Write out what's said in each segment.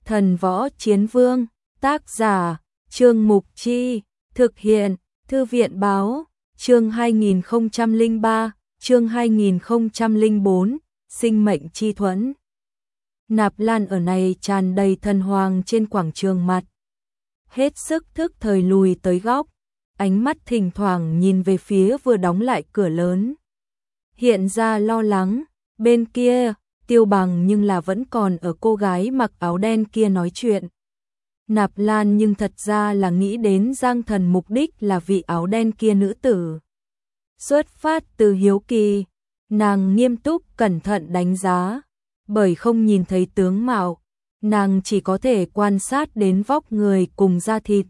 Thần Võ Chiến Vương, tác giả, Trương Mục Chi, thực hiện, Thư viện Báo, chương 2003, chương 2004, sinh mệnh chi thuẫn. Nạp Lan ở này tràn đầy thần hoàng trên quảng trường mặt. Hết sức thức thời lùi tới góc, ánh mắt thỉnh thoảng nhìn về phía vừa đóng lại cửa lớn. Hiện ra lo lắng, bên kia, Tiêu Bằng nhưng là vẫn còn ở cô gái mặc áo đen kia nói chuyện. Nạp Lan nhưng thật ra là nghĩ đến Giang Thần mục đích là vị áo đen kia nữ tử. Xuất phát từ hiếu kỳ, nàng nghiêm túc cẩn thận đánh giá, bởi không nhìn thấy tướng mạo, nàng chỉ có thể quan sát đến vóc người cùng da thịt.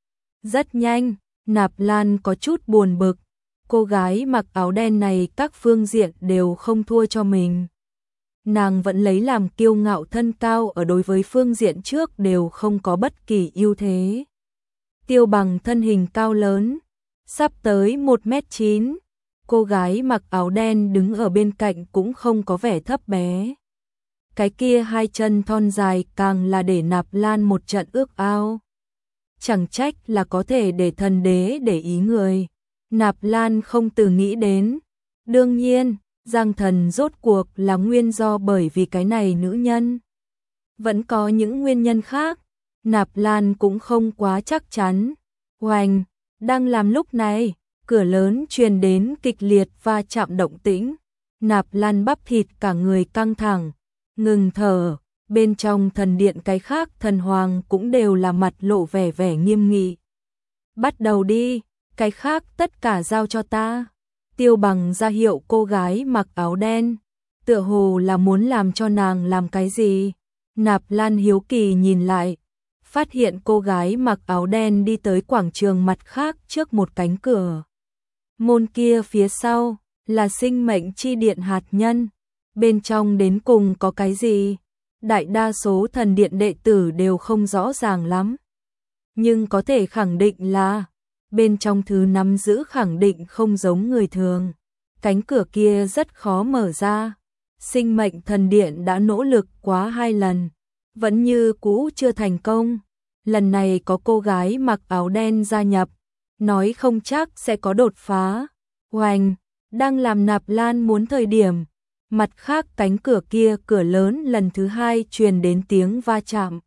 Rất nhanh, Nạp Lan có chút buồn bực, cô gái mặc áo đen này các phương diện đều không thua cho mình. Nàng vẫn lấy làm kiêu ngạo thân cao ở đối với phương diện trước đều không có bất kỳ ưu thế. Tiêu Bằng thân hình cao lớn, sắp tới 1m9, cô gái mặc áo đen đứng ở bên cạnh cũng không có vẻ thấp bé. Cái kia hai chân thon dài càng là để Nạp Lan một trận ước ao. Chẳng trách là có thể để thần đế để ý người. Nạp Lan không từ nghĩ đến. Đương nhiên, Giang Thần rốt cuộc là nguyên do bởi vì cái này nữ nhân. Vẫn có những nguyên nhân khác, Nạp Lan cũng không quá chắc chắn. Oành, đang làm lúc này, cửa lớn truyền đến kịch liệt va chạm động tĩnh. Nạp Lan bắp thịt cả người căng thẳng, ngừng thở, bên trong thần điện cái khác thần hoàng cũng đều là mặt lộ vẻ vẻ nghiêm nghị. Bắt đầu đi, cái khác tất cả giao cho ta. Tiêu Bằng ra hiệu cô gái mặc áo đen, tựa hồ là muốn làm cho nàng làm cái gì. Nạp Lan hiếu kỳ nhìn lại, phát hiện cô gái mặc áo đen đi tới quảng trường mặt khác trước một cánh cửa. Môn kia phía sau là sinh mệnh chi điện hạt nhân, bên trong đến cùng có cái gì? Đại đa số thần điện đệ tử đều không rõ ràng lắm. Nhưng có thể khẳng định là bên trong thứ nắm giữ khẳng định không giống người thường. Cánh cửa kia rất khó mở ra. Sinh mệnh thần điện đã nỗ lực quá 2 lần, vẫn như cũ chưa thành công. Lần này có cô gái mặc áo đen gia nhập, nói không chắc sẽ có đột phá. Oành, đang làm Nạp Lan muốn thời điểm. Mặt khác cánh cửa kia cửa lớn lần thứ 2 truyền đến tiếng va chạm.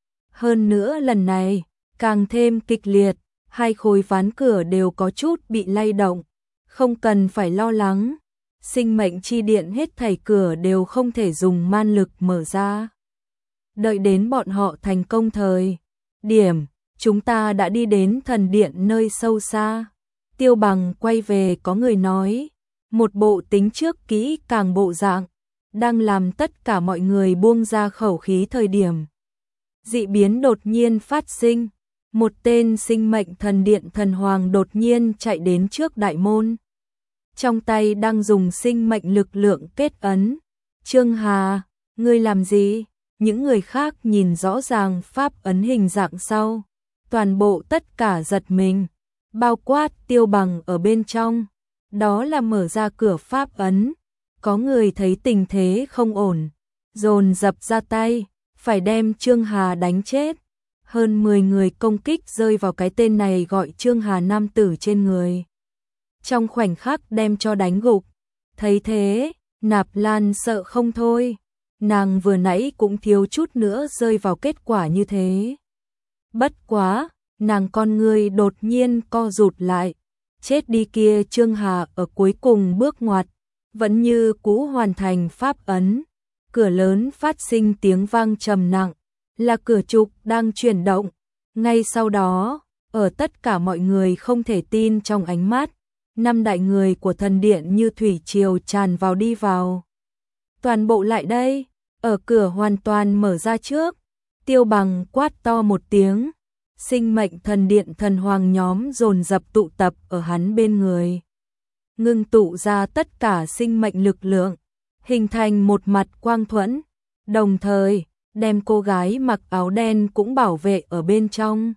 Hơn nữa lần này, càng thêm kịch liệt, hai khối ván cửa đều có chút bị lay động. Không cần phải lo lắng, sinh mệnh chi điện hết thảy cửa đều không thể dùng man lực mở ra. Đợi đến bọn họ thành công thời điểm, chúng ta đã đi đến thần điện nơi sâu xa. Tiêu Bằng quay về có người nói. Một bộ tính trước kỹ càng bộ dạng, đang làm tất cả mọi người buông ra khẩu khí thời điểm. Dị biến đột nhiên phát sinh, một tên sinh mệnh thần điện thần hoàng đột nhiên chạy đến trước đại môn. Trong tay đang dùng sinh mệnh lực lượng kết ấn. Trương Hà, ngươi làm gì? Những người khác nhìn rõ ràng pháp ấn hình dạng sau. Toàn bộ tất cả giật mình, bao quát Tiêu Bằng ở bên trong. Đó là mở ra cửa pháp ấn. Có người thấy tình thế không ổn, dồn dập ra tay, phải đem Trương Hà đánh chết. Hơn 10 người công kích rơi vào cái tên này gọi Trương Hà nam tử trên người. Trong khoảnh khắc đem cho đánh gục. Thấy thế, Nạp Lan sợ không thôi. Nàng vừa nãy cũng thiếu chút nữa rơi vào kết quả như thế. Bất quá, nàng con người đột nhiên co rụt lại. Chết đi kia Trương Hà ở cuối cùng bước ngoặt, vẫn như cũ hoàn thành pháp ấn. Cửa lớn phát sinh tiếng vang trầm nặng, là cửa trục đang chuyển động. Ngay sau đó, ở tất cả mọi người không thể tin trong ánh mắt, 5 đại người của thần điện như thủy triều tràn vào đi vào. Toàn bộ lại đây, ở cửa hoàn toàn mở ra trước. Tiêu Bằng quát to một tiếng. Sinh mệnh thần điện thần hoàng nhóm dồn dập tụ tập ở hắn bên người. Ngưng tụ ra tất cả sinh mệnh lực lượng, hình thành một mặt quang thuẫn, đồng thời đem cô gái mặc áo đen cũng bảo vệ ở bên trong.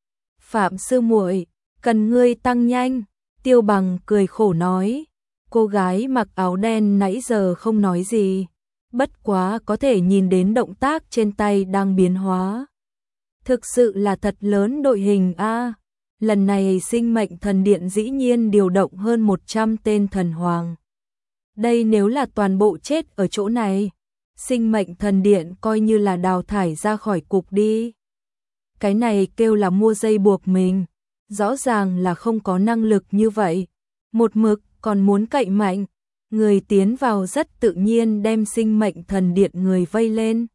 Phạm sư muội, cần ngươi tăng nhanh, Tiêu Bằng cười khổ nói. Cô gái mặc áo đen nãy giờ không nói gì, bất quá có thể nhìn đến động tác trên tay đang biến hóa. Thực sự là thật lớn đội hình a. Lần này Sinh mệnh thần điện dĩ nhiên điều động hơn 100 tên thần hoàng. Đây nếu là toàn bộ chết ở chỗ này, Sinh mệnh thần điện coi như là đào thải ra khỏi cục đi. Cái này kêu là mua dây buộc mình, rõ ràng là không có năng lực như vậy, một mực còn muốn cậy mạnh, người tiến vào rất tự nhiên đem Sinh mệnh thần điện người vây lên.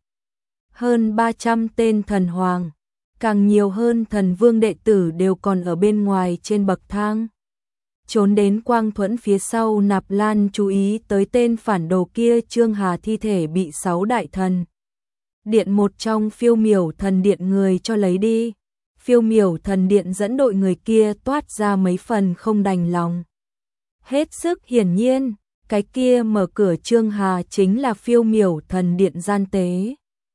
Hơn 300 tên thần hoàng, càng nhiều hơn thần vương đệ tử đều còn ở bên ngoài trên bậc thang. Trốn đến quang thuẫn phía sau Nạp Lan chú ý tới tên phản đồ kia Trương Hà thi thể bị 6 đại thần điện một trong Phiêu Miểu thần điện người cho lấy đi. Phiêu Miểu thần điện dẫn đội người kia toát ra mấy phần không đành lòng. Hết sức hiển nhiên, cái kia mở cửa Trương Hà chính là Phiêu Miểu thần điện gian tế.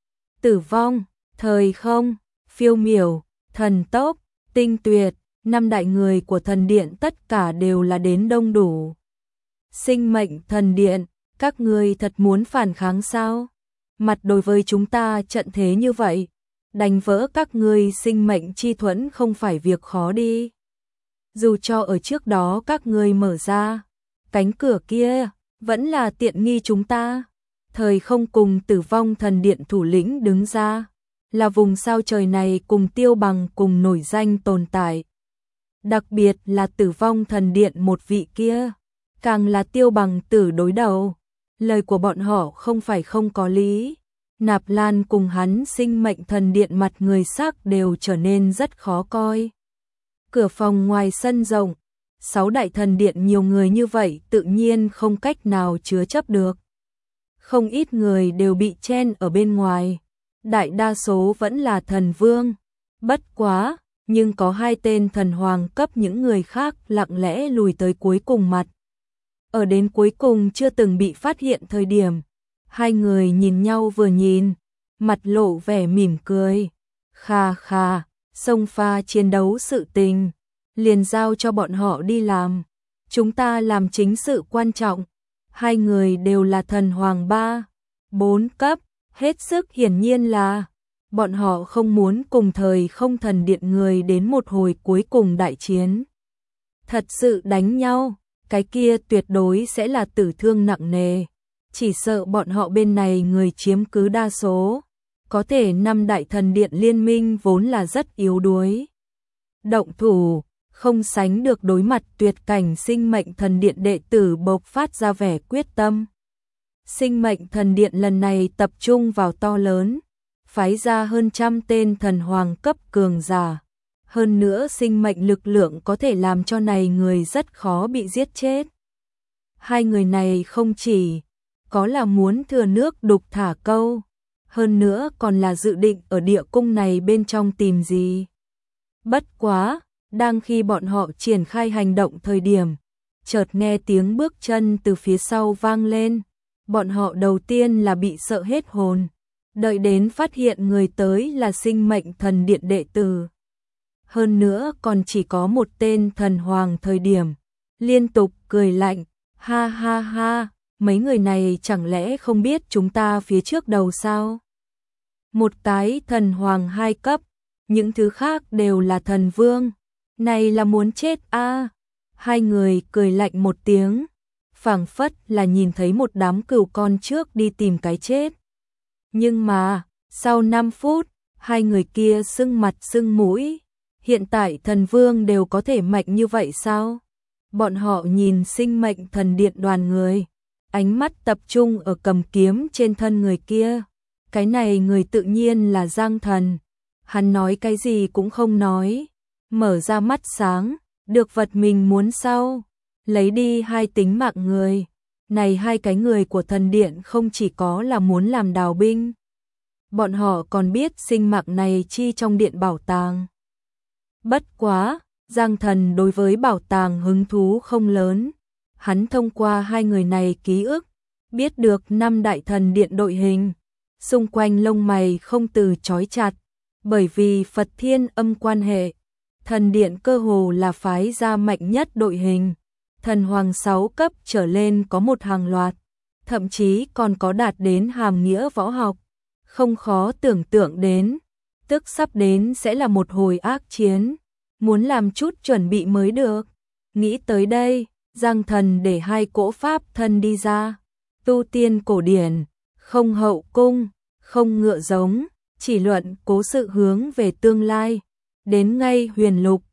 Tử vong, thời không, Phiêu Miểu, thần tốc, tinh tuyệt, 5 đại người của thần điện tất cả đều là đến đông đủ. Sinh mệnh thần điện, các ngươi thật muốn phản kháng sao? Mặt đối với chúng ta trận thế như vậy, đánh vỡ các ngươi sinh mệnh chi thuẫn không phải việc khó đi. Dù cho ở trước đó các ngươi mở ra, cánh cửa kia vẫn là tiện nghi chúng ta. Thời không cùng Tử vong thần điện thủ lĩnh đứng ra, là vùng sao trời này cùng Tiêu Bằng cùng nổi danh tồn tại. Đặc biệt là Tử vong thần điện một vị kia, càng là Tiêu Bằng tử đối đầu. Lời của bọn họ không phải không có lý. Nạp Lan cùng hắn Sinh mệnh thần điện mặt người sắc đều trở nên rất khó coi. Cửa phòng ngoài sân rộng, 6 đại thần điện nhiều người như vậy tự nhiên không cách nào chứa chấp được. Không ít người đều bị chen ở bên ngoài, đại đa số vẫn là thần vương. Bất quá, nhưng có 2 tên thần hoàng cấp những người khác lặng lẽ lùi tới cuối cùng mặt. Ở đến cuối cùng chưa từng bị phát hiện thời điểm, 2 người nhìn nhau vừa nhìn, mặt lộ vẻ mỉm cười. Kha kha, xông pha chiến đấu sự tình, liền giao cho bọn họ đi làm. Chúng ta làm chính sự quan trọng. 2 người đều là thần hoàng 3, 4 cấp, hết sức hiển nhiên là bọn họ không muốn cùng thời không thần điện người đến một hồi cuối cùng đại chiến. Thật sự đánh nhau, cái kia tuyệt đối sẽ là tử thương nặng nề. Chỉ sợ bọn họ bên này người chiếm cứ đa số. Có thể 5 đại thần điện liên minh vốn là rất yếu đuối. Động thủ, không sánh được đối mặt tuyệt cảnh Sinh mệnh thần điện đệ tử bộc phát ra vẻ quyết tâm. Sinh mệnh thần điện lần này tập trung vào to lớn, phái ra hơn 100 tên thần hoàng cấp cường giả. Hơn nữa sinh mệnh lực lượng có thể làm cho này người rất khó bị giết chết. 2 người này không chỉ có là muốn thừa nước đục thả câu, hơn nữa còn là dự định ở địa cung này bên trong tìm gì. Bất quá, đang khi bọn họ triển khai hành động thời điểm, chợt nghe tiếng bước chân từ phía sau vang lên. Bọn họ đầu tiên là bị sợ hết hồn, đợi đến phát hiện người tới là Sinh mệnh thần điện đệ tử. Hơn nữa còn chỉ có một tên thần hoàng thời điểm, liên tục cười lạnh, ha ha ha, mấy người này chẳng lẽ không biết chúng ta phía trước đầu sao? Một cái thần hoàng 2 cấp, những thứ khác đều là thần vương, này là muốn chết a. 2 người cười lạnh một tiếng, phảng phất là nhìn thấy một đám cừu con trước đi tìm cái chết. Nhưng mà, sau 5 phút, 2 người kia sưng mặt sưng mũi. Hiện tại thần vương đều có thể mạnh như vậy sao? Bọn họ nhìn Sinh mệnh thần điện đoàn người, ánh mắt tập trung ở cầm kiếm trên thân người kia. Cái này người tự nhiên là Giang Thần. Hắn nói cái gì cũng không nói, mở ra mắt sáng, được vật mình muốn sau, lấy đi 2 tính mạng người. Này 2 cái người của thần điện không chỉ có là muốn làm đào binh, bọn họ còn biết sinh mạng này chi trong điện bảo tàng. Bất quá, Giang Thần đối với bảo tàng hứng thú không lớn. Hắn thông qua 2 người này ký ức, biết được 5 đại thần điện đội hình. Xung quanh lông mày không từ chói chặt, bởi vì Phật Thiên Âm quan hệ. Thần điện cơ hồ là phái ra mạnh nhất đội hình. Thần hoàng 6 cấp trở lên có một hàng loạt. thậm chí còn có đạt đến hàm nghĩa võ học. Không khó tưởng tượng đến, tức sắp đến sẽ là một hồi ác chiến, muốn làm chút chuẩn bị mới được. Nghĩ tới đây, Giang Thần để hai cỗ pháp thân đi ra, tu tiên cổ điển, không hậu cung, không ngựa giống, chỉ luận cố sự hướng về tương lai. Đến ngay Huyền Lục,